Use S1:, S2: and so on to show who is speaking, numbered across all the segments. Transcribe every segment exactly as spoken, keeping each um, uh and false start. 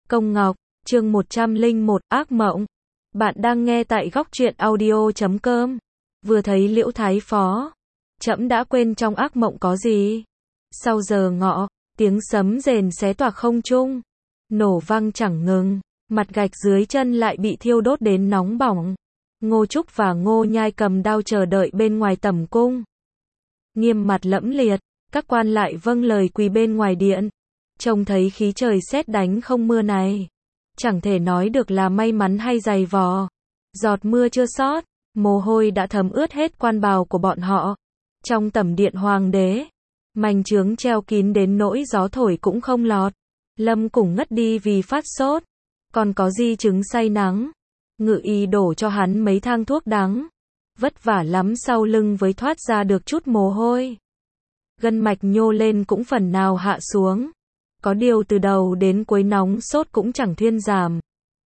S1: Công Ngọc, chương một trăm lẻ một, ác mộng. Bạn đang nghe tại góc truyện audio chấm com. Vừa thấy Liễu Thái Phó, trẫm đã quên trong ác mộng có gì. Sau giờ ngọ, tiếng sấm rền xé toạc không trung, nổ vang chẳng ngừng, mặt gạch dưới chân lại bị thiêu đốt đến nóng bỏng. Ngô Trúc và Ngô Nhai cầm đao chờ đợi bên ngoài tẩm cung. Nghiêm mặt lẫm liệt, các quan lại vâng lời quỳ bên ngoài điện. Trông thấy khí trời sét đánh không mưa này, chẳng thể nói được là may mắn hay dày vò. Giọt mưa chưa sót, mồ hôi đã thấm ướt hết quan bào của bọn họ. Trong tẩm điện hoàng đế, mành chướng treo kín đến nỗi gió thổi cũng không lọt. Lâm Củng ngất đi vì phát sốt, còn có di chứng say nắng. Ngự y đổ cho hắn mấy thang thuốc đắng, vất vả lắm sau lưng mới thoát ra được chút mồ hôi. Gân mạch nhô lên cũng phần nào hạ xuống. Có điều từ đầu đến cuối nóng sốt cũng chẳng thuyên giảm.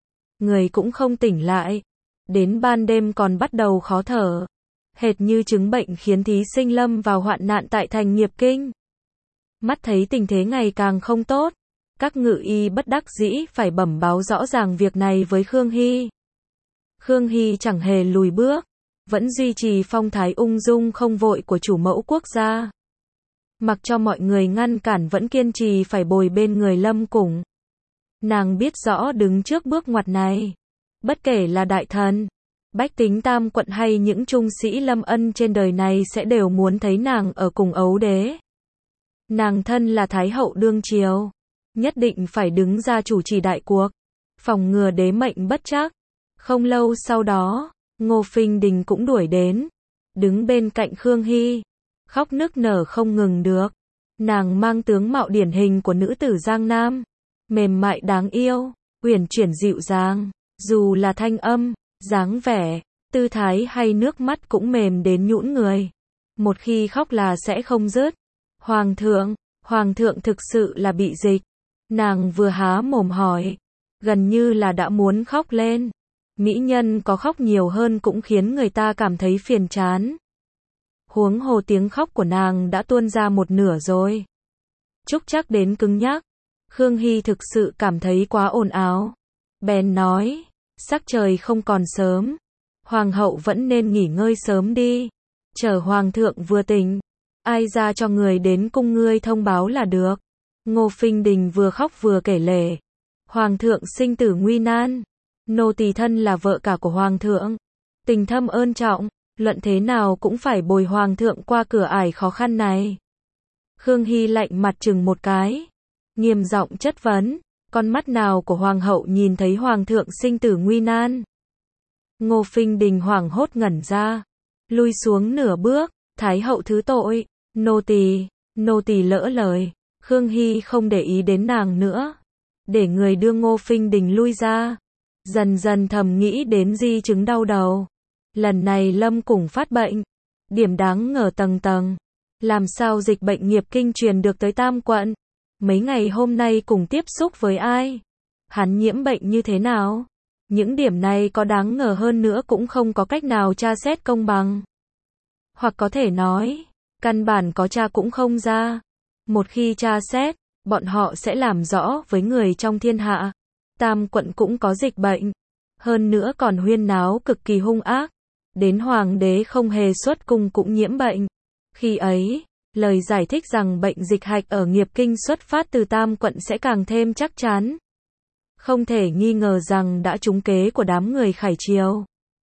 S1: Người cũng không tỉnh lại. Đến ban đêm còn bắt đầu khó thở. Hệt như chứng bệnh khiến thí sinh lâm vào hoạn nạn tại thành Nghiệp Kinh. Mắt thấy tình thế ngày càng không tốt, các ngự y bất đắc dĩ phải bẩm báo rõ ràng việc này với Khương Hy. Khương Hy chẳng hề lùi bước, vẫn duy trì phong thái ung dung không vội của chủ mẫu quốc gia. Mặc cho mọi người ngăn cản vẫn kiên trì phải bồi bên người Lâm Củng. Nàng biết rõ đứng trước bước ngoặt này, bất kể là đại thần, bách tính Tam Quận hay những trung sĩ lâm ân trên đời này sẽ đều muốn thấy nàng ở cùng ấu đế. Nàng thân là Thái hậu đương triều, nhất định phải đứng ra chủ trì đại cuộc, phòng ngừa đế mệnh bất trắc. Không lâu sau đó, Ngô Phinh Đình cũng đuổi đến, đứng bên cạnh Khương Hy, khóc nức nở không ngừng được. Nàng mang tướng mạo điển hình của nữ tử Giang Nam, mềm mại đáng yêu, uyển chuyển dịu dàng, dù là thanh âm, dáng vẻ, tư thái hay nước mắt cũng mềm đến nhũn người. Một khi khóc là sẽ không dứt. Hoàng thượng, hoàng thượng thực sự là bị dịch. Nàng vừa há mồm hỏi, gần như là đã muốn khóc lên. Mỹ nhân có khóc nhiều hơn cũng khiến người ta cảm thấy phiền chán. Huống hồ tiếng khóc của nàng đã tuôn ra một nửa rồi. Trúc chắc đến cứng nhắc. Khương Hy thực sự cảm thấy quá ồn ào. Bèn nói, sắc trời không còn sớm. Hoàng hậu vẫn nên nghỉ ngơi sớm đi. Chờ hoàng thượng vừa tỉnh, ai ra cho người đến cung ngươi thông báo là được. Ngô Phinh Đình vừa khóc vừa kể lể. Hoàng thượng sinh tử nguy nan. Nô tỳ thân là vợ cả của hoàng thượng. Tình thâm ơn trọng. Luận thế nào cũng phải bồi hoàng thượng qua cửa ải khó khăn này. Khương Hy lạnh mặt chừng một cái, nghiêm giọng chất vấn, con mắt nào của hoàng hậu nhìn thấy hoàng thượng sinh tử nguy nan? Ngô Phinh Đình hoảng hốt ngẩn ra, lui xuống nửa bước. Thái hậu thứ tội, nô tỳ, nô tỳ lỡ lời. Khương Hy không để ý đến nàng nữa, để người đưa Ngô Phinh Đình lui ra. Dần dần thầm nghĩ đến di chứng đau đầu. Lần này Lâm Củng phát bệnh, điểm đáng ngờ tầng tầng. Làm sao dịch bệnh Nghiệp Kinh truyền được tới Tam Quận? Mấy ngày hôm nay cùng tiếp xúc với ai? Hắn nhiễm bệnh như thế nào? Những điểm này có đáng ngờ hơn nữa cũng không có cách nào tra xét công bằng. Hoặc có thể nói, căn bản có tra cũng không ra. Một khi tra xét, bọn họ sẽ làm rõ với người trong thiên hạ. Tam Quận cũng có dịch bệnh. Hơn nữa còn huyên náo cực kỳ hung ác. Đến hoàng đế không hề xuất cung cũng nhiễm bệnh. Khi ấy, lời giải thích rằng bệnh dịch hạch ở Nghiệp Kinh xuất phát từ Tam Quận sẽ càng thêm chắc chắn. Không thể nghi ngờ rằng đã trúng kế của đám người Khải Triều.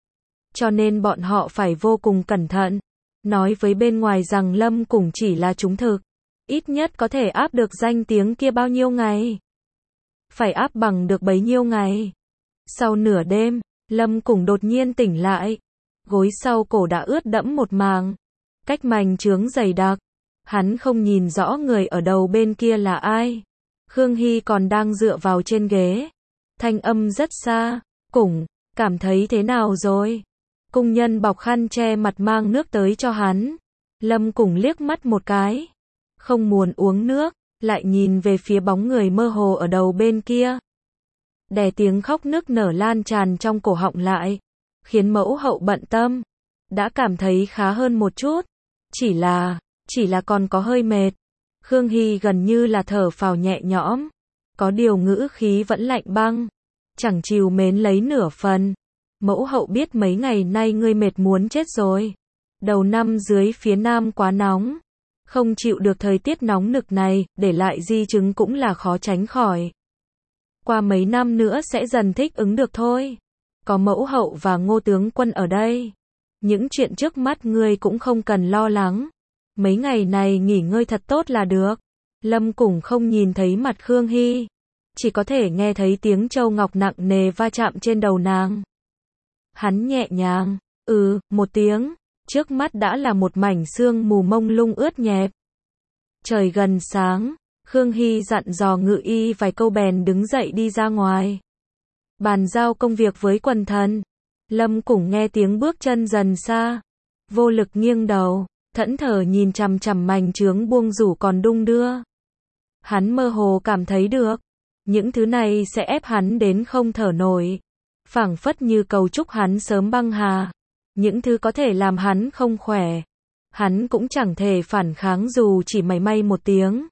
S1: Cho nên bọn họ phải vô cùng cẩn thận. Nói với bên ngoài rằng Lâm Củng chỉ là trúng thực. Ít nhất có thể áp được danh tiếng kia bao nhiêu ngày. Phải áp bằng được bấy nhiêu ngày. Sau nửa đêm, Lâm Củng đột nhiên tỉnh lại. Gối sau cổ đã ướt đẫm một màng. Cách mành chướng dày đặc. Hắn không nhìn rõ người ở đầu bên kia là ai. Khương Hy còn đang dựa vào trên ghế. Thanh âm rất xa. Củng, cảm thấy thế nào rồi? Cung nhân bọc khăn che mặt mang nước tới cho hắn. Lâm Củng liếc mắt một cái. Không muốn uống nước, lại nhìn về phía bóng người mơ hồ ở đầu bên kia. Đè tiếng khóc nức nở lan tràn trong cổ họng lại, khiến mẫu hậu bận tâm. Đã cảm thấy khá hơn một chút. Chỉ là, chỉ là còn có hơi mệt. Khương Hy gần như là thở phào nhẹ nhõm. có điều ngữ khí vẫn lạnh băng, chẳng chịu mến lấy nửa phần. Mẫu hậu biết mấy ngày nay ngươi mệt muốn chết rồi. Đầu năm dưới phía nam quá nóng, không chịu được thời tiết nóng nực này, để lại di chứng cũng là khó tránh khỏi. Qua mấy năm nữa sẽ dần thích ứng được thôi. Có mẫu hậu và Ngô tướng quân ở đây, những chuyện trước mắt ngươi cũng không cần lo lắng. Mấy ngày này nghỉ ngơi thật tốt là được. Lâm Củng không nhìn thấy mặt Khương Hy, chỉ có thể nghe thấy tiếng châu ngọc nặng nề va chạm trên đầu nàng. Hắn nhẹ nhàng, ừ, một tiếng, trước mắt đã là một mảnh sương mù mông lung ướt nhẹp. Trời gần sáng, Khương Hy dặn dò Ngự Y vài câu bèn đứng dậy đi ra ngoài. Bàn giao công việc với quần thần. Lâm Củng nghe tiếng bước chân dần xa, vô lực nghiêng đầu, thẫn thờ nhìn chằm chằm mảnh trướng buông rủ còn đung đưa. Hắn mơ hồ cảm thấy được, những thứ này sẽ ép hắn đến không thở nổi, phảng phất như cầu chúc hắn sớm băng hà. Những thứ có thể làm hắn không khỏe, hắn cũng chẳng thể phản kháng dù chỉ mảy may một tiếng.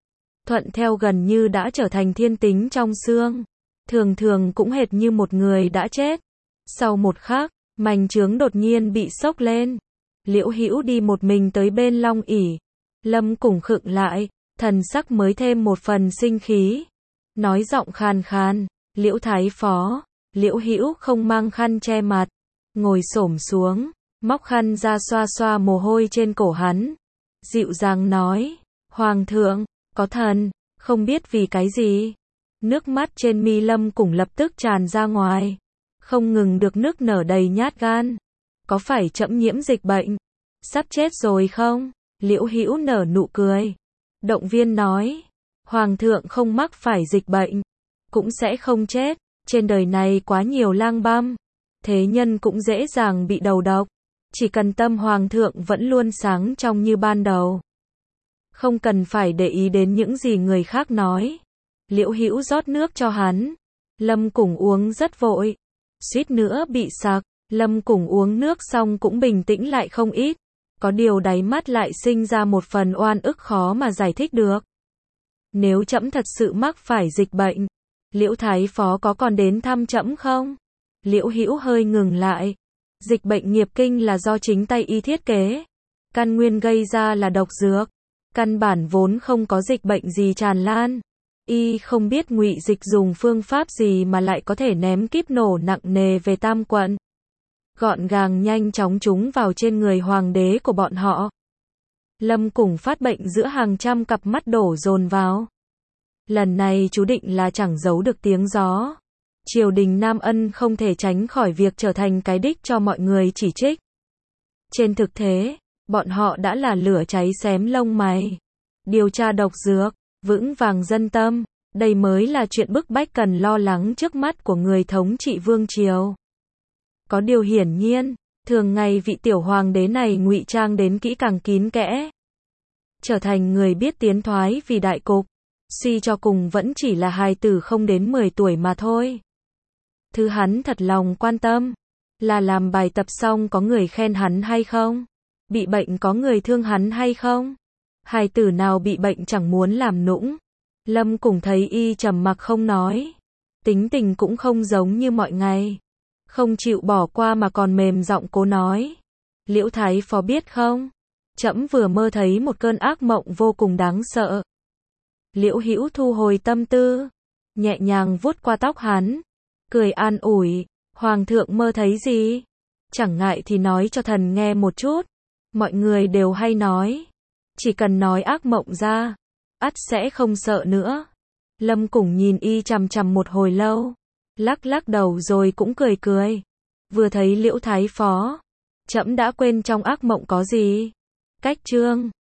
S1: Thuận theo gần như đã trở thành thiên tính trong xương, thường thường cũng hệt như một người đã chết. Sau một khắc, mảnh trướng đột nhiên bị xốc lên. Liễu Hữu đi một mình tới bên long ỷ. Lâm Củng khựng lại, thần sắc mới thêm một phần sinh khí. Nói giọng khàn khàn, Liễu Thái Phó. Liễu Hữu không mang khăn che mặt, ngồi xổm xuống, móc khăn ra xoa xoa mồ hôi trên cổ hắn. Dịu dàng nói, Hoàng thượng, có thần, không biết vì cái gì. Nước mắt trên mi Lâm Củng lập tức tràn ra ngoài, không ngừng được nức nở đầy nhát gan. Có phải trẫm nhiễm dịch bệnh, sắp chết rồi không? Liễu Hữu nở nụ cười, động viên nói, Hoàng thượng không mắc phải dịch bệnh, cũng sẽ không chết. Trên đời này quá nhiều lang băm, thế nhân cũng dễ dàng bị đầu độc. Chỉ cần tâm Hoàng thượng vẫn luôn sáng trong như ban đầu, không cần phải để ý đến những gì người khác nói. Liễu Hữu rót nước cho hắn. Lâm Củng uống rất vội, suýt nữa bị sặc. Lâm Củng uống nước xong cũng bình tĩnh lại không ít, có điều đáy mắt lại sinh ra một phần oan ức khó mà giải thích được. Nếu trẫm thật sự mắc phải dịch bệnh, Liễu Thái Phó có còn đến thăm trẫm không? Liễu Hữu hơi ngừng lại. Dịch bệnh nghiệp kinh là do chính tay y thiết kế, căn nguyên gây ra là độc dược, căn bản vốn không có dịch bệnh gì tràn lan. Y không biết ngụy dịch dùng phương pháp gì mà lại có thể ném kíp nổ nặng nề về Tam Quận, gọn gàng nhanh chóng trúng vào trên người hoàng đế của bọn họ. Lâm Củng phát bệnh giữa hàng trăm cặp mắt đổ dồn vào. Lần này chú định là chẳng giấu được tiếng gió. Triều đình Nam Ân không thể tránh khỏi việc trở thành cái đích cho mọi người chỉ trích. Trên thực tế, bọn họ đã là lửa cháy xém lông mày. Điều tra độc dược, vững vàng dân tâm, đây mới là chuyện bức bách cần lo lắng trước mắt của người thống trị vương triều. Có điều hiển nhiên, thường ngày vị tiểu hoàng đế này ngụy trang đến kỹ càng kín kẽ, trở thành người biết tiến thoái vì đại cục, suy cho cùng vẫn chỉ là hài tử không đến mười tuổi mà thôi. Thứ hắn thật lòng quan tâm là làm bài tập xong có người khen hắn hay không, bị bệnh có người thương hắn hay không. Hài tử nào bị bệnh chẳng muốn làm nũng. Lâm Củng thấy y trầm mặc không nói, tính tình cũng không giống như mọi ngày, không chịu bỏ qua mà còn mềm giọng cố nói, Liễu Thái Phó biết không, trẫm vừa mơ thấy một cơn ác mộng vô cùng đáng sợ. Liễu Hữu thu hồi tâm tư, nhẹ nhàng vuốt qua tóc hắn, cười an ủi, Hoàng thượng mơ thấy gì? Chẳng ngại thì nói cho thần nghe một chút. Mọi người đều hay nói, chỉ cần nói ác mộng ra, ắt sẽ không sợ nữa. Lâm Củng nhìn y chằm chằm một hồi lâu, lắc lắc đầu rồi cũng cười cười. Vừa thấy Liễu Thái Phó, trẫm đã quên trong ác mộng có gì. Cách chương